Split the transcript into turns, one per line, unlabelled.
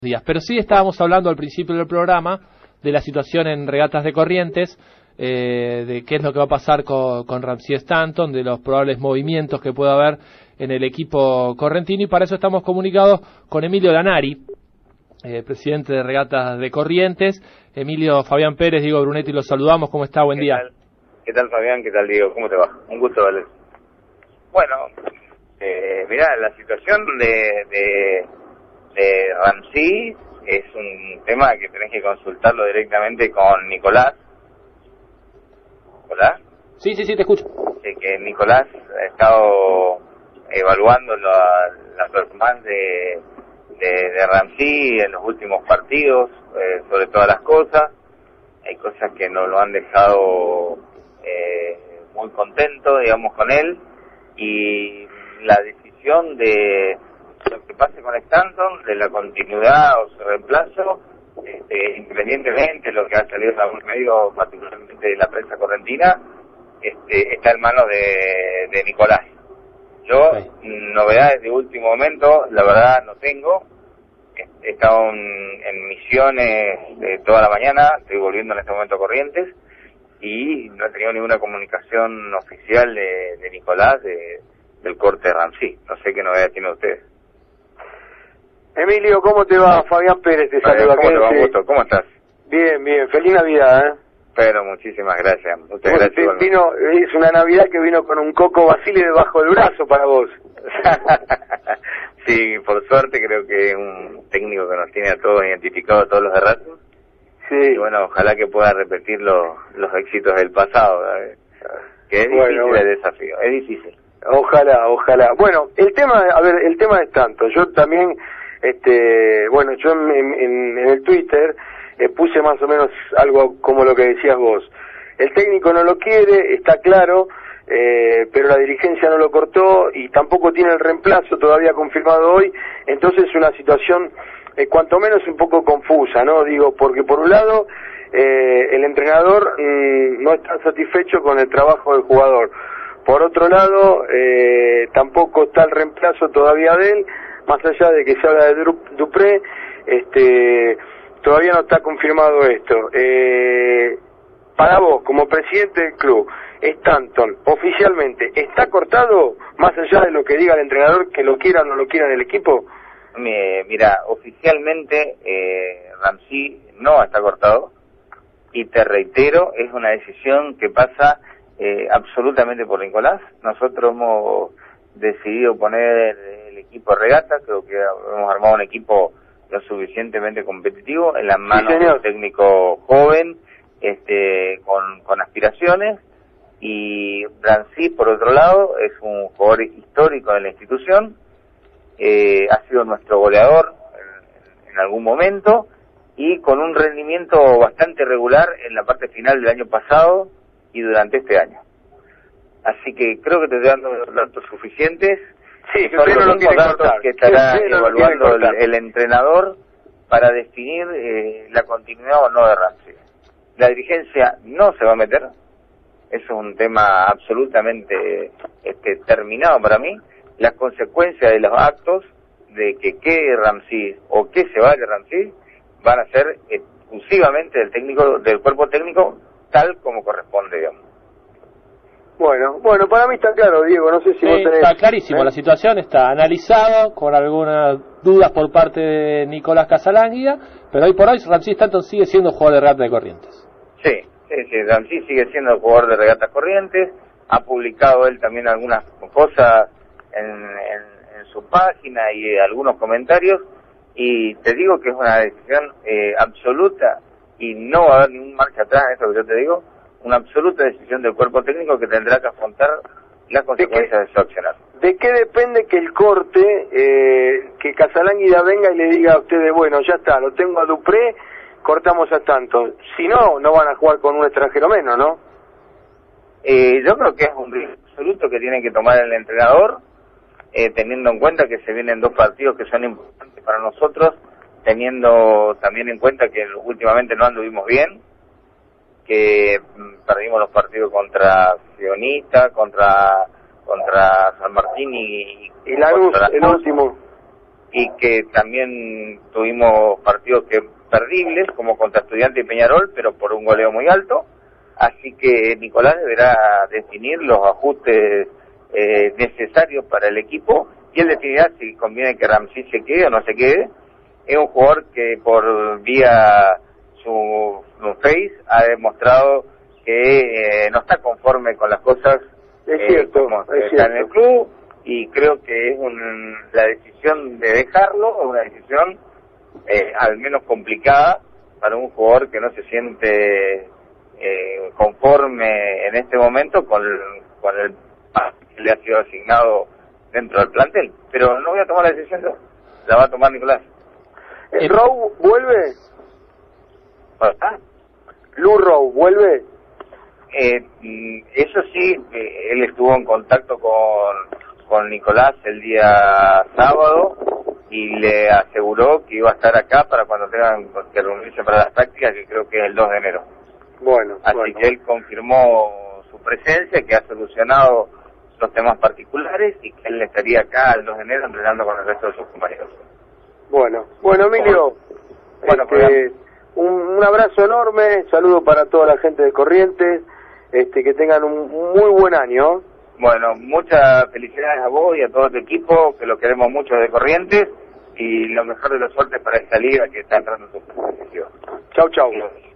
días. Pero sí estábamos hablando al principio del programa de la situación en Regatas de Corrientes, de qué es lo que va a pasar con Ramsey Stanton, de los probables movimientos que pueda haber en el equipo correntino, y para eso estamos comunicados con Emilio Danari, presidente de Regatas de Corrientes. Emilio, Fabián Pérez, Diego Brunetti, los saludamos. ¿Cómo está? Buen día.
¿Qué tal, Fabián? ¿Qué tal, Diego? ¿Cómo te va? Un gusto verles. Bueno, mirá, la situación de Ramsey es un tema que tenés que consultarlo directamente con Nicolás. ¿Hola?
Sí, te escucho.
Que Nicolás ha estado evaluando la performance de Ramsey en los últimos partidos, sobre todas las cosas. Hay cosas que nos lo han dejado muy contento, digamos, con él, y la decisión de lo que pase con Stanton, de la continuidad o su reemplazo, independientemente de lo que ha salido en algún medio, particularmente de la prensa correntina, está en manos de Nicolás. Yo, novedades de último momento, la verdad no tengo. He estado en misiones toda la mañana, estoy volviendo en este momento a Corrientes, y no he tenido ninguna comunicación oficial de Nicolás del corte de Ramsey. No sé qué novedades tiene ustedes.
Emilio, ¿cómo te va? Fabián Pérez te saluda.
¿Cómo te va, Augusto? ¿Cómo estás?
Bien, feliz Navidad,
Pero muchísimas gracias. Muchas gracias.
Es una Navidad que vino con un Coco Basile debajo del brazo para vos.
Sí, por suerte creo que es un técnico que nos tiene a todos identificados, a todos los de Ratos.
Sí.
Y bueno, ojalá que pueda repetir los éxitos del pasado, ¿verdad? Que es difícil el desafío, es difícil.
Ojalá. Bueno, el tema es tanto. Yo también, yo en el Twitter puse más o menos algo como lo que decías vos. El técnico no lo quiere, está claro, pero la dirigencia no lo cortó y tampoco tiene el reemplazo todavía confirmado hoy. Entonces es una situación cuanto menos un poco confusa, ¿no? Digo, porque por un lado el entrenador no está satisfecho con el trabajo del jugador. Por otro lado, tampoco está el reemplazo todavía de él, más allá de que se habla de Dupré, todavía no está confirmado esto. Para vos, como presidente del club, Stanton, oficialmente, ¿está cortado, más allá de lo que diga el entrenador, que lo quiera o no lo quiera en el equipo?
Mira, oficialmente Ramsey no está cortado, y te reitero, es una decisión que pasa absolutamente por Nicolás. Nosotros hemos decidido poner el equipo regata, creo que hemos armado un equipo lo suficientemente competitivo en las manos de un técnico joven, con aspiraciones, y Ramsey, por otro lado, es un jugador histórico de la institución, ha sido nuestro goleador en algún momento, y con un rendimiento bastante regular en la parte final del año pasado y durante este año. Así que creo que te estoy dando los datos suficientes.
Sí,
son los mismos datos que estará evaluando el entrenador para definir la continuidad o no de Ramsey. La dirigencia no se va a meter, eso es un tema absolutamente terminado para mí. Las consecuencias de los actos de que quede Ramsey o que se vaya Ramsey van a ser exclusivamente del cuerpo técnico, tal como corresponde, digamos.
Bueno, para mí está claro, Diego, no sé si vos tenés...
Está clarísimo, la situación está analizada, con algunas dudas por parte de Nicolás Casalánguida, pero hoy por hoy Ramsey Stanton sigue siendo jugador de Regatas de Corrientes.
Sí, Ramsey sigue siendo jugador de Regatas Corrientes, ha publicado él también algunas cosas en su página y algunos comentarios, y te digo que es una decisión absoluta, y no va a haber ningún marcha atrás en eso que yo te digo, una absoluta decisión del cuerpo técnico que tendrá que afrontar las consecuencias de su accionar.
¿De qué depende que el corte, que Casalánguida venga y le diga a ustedes, bueno, ya está, lo tengo a Dupré, cortamos a Stanton? Si no, no van a jugar con un extranjero menos, ¿no?
Yo creo que es un riesgo absoluto que tiene que tomar el entrenador, teniendo en cuenta que se vienen dos partidos que son importantes para nosotros, teniendo también en cuenta que últimamente no anduvimos bien, que perdimos los partidos contra Sionista, contra San Martín y
Lanús, el último.
y que también tuvimos partidos que perdibles, como contra Estudiantes y Peñarol, pero por un goleo muy alto. Así que Nicolás deberá definir los ajustes necesarios para el equipo, y él definirá si conviene que Ramsey se quede o no se quede. Es un jugador que por vía su face ha demostrado que no está conforme con las cosas como está en el club, y creo que es la decisión de dejarlo es una decisión al menos complicada para un jugador que no se siente conforme en este momento con el que le ha sido asignado dentro del plantel. Pero no voy a tomar la decisión yo, la va a tomar Nicolás.
¿Rowe vuelve?
¿Ah?
¿Lou Rowe vuelve?
Eso sí, él estuvo en contacto con Nicolás el día sábado y le aseguró que iba a estar acá para cuando tengan que reunirse para las prácticas, que creo que es el 2 de enero. Así que él confirmó su presencia, que ha solucionado los temas particulares y que él estaría acá el 2 de enero entrenando con el resto de sus compañeros.
Bueno, Emilio, un abrazo enorme, saludo para toda la gente de Corrientes, que tengan un muy buen año.
Bueno, muchas felicidades a vos y a todo tu equipo, que lo queremos mucho de Corrientes, y lo mejor de la suerte para esta liga que está entrando en su competición.
Chau.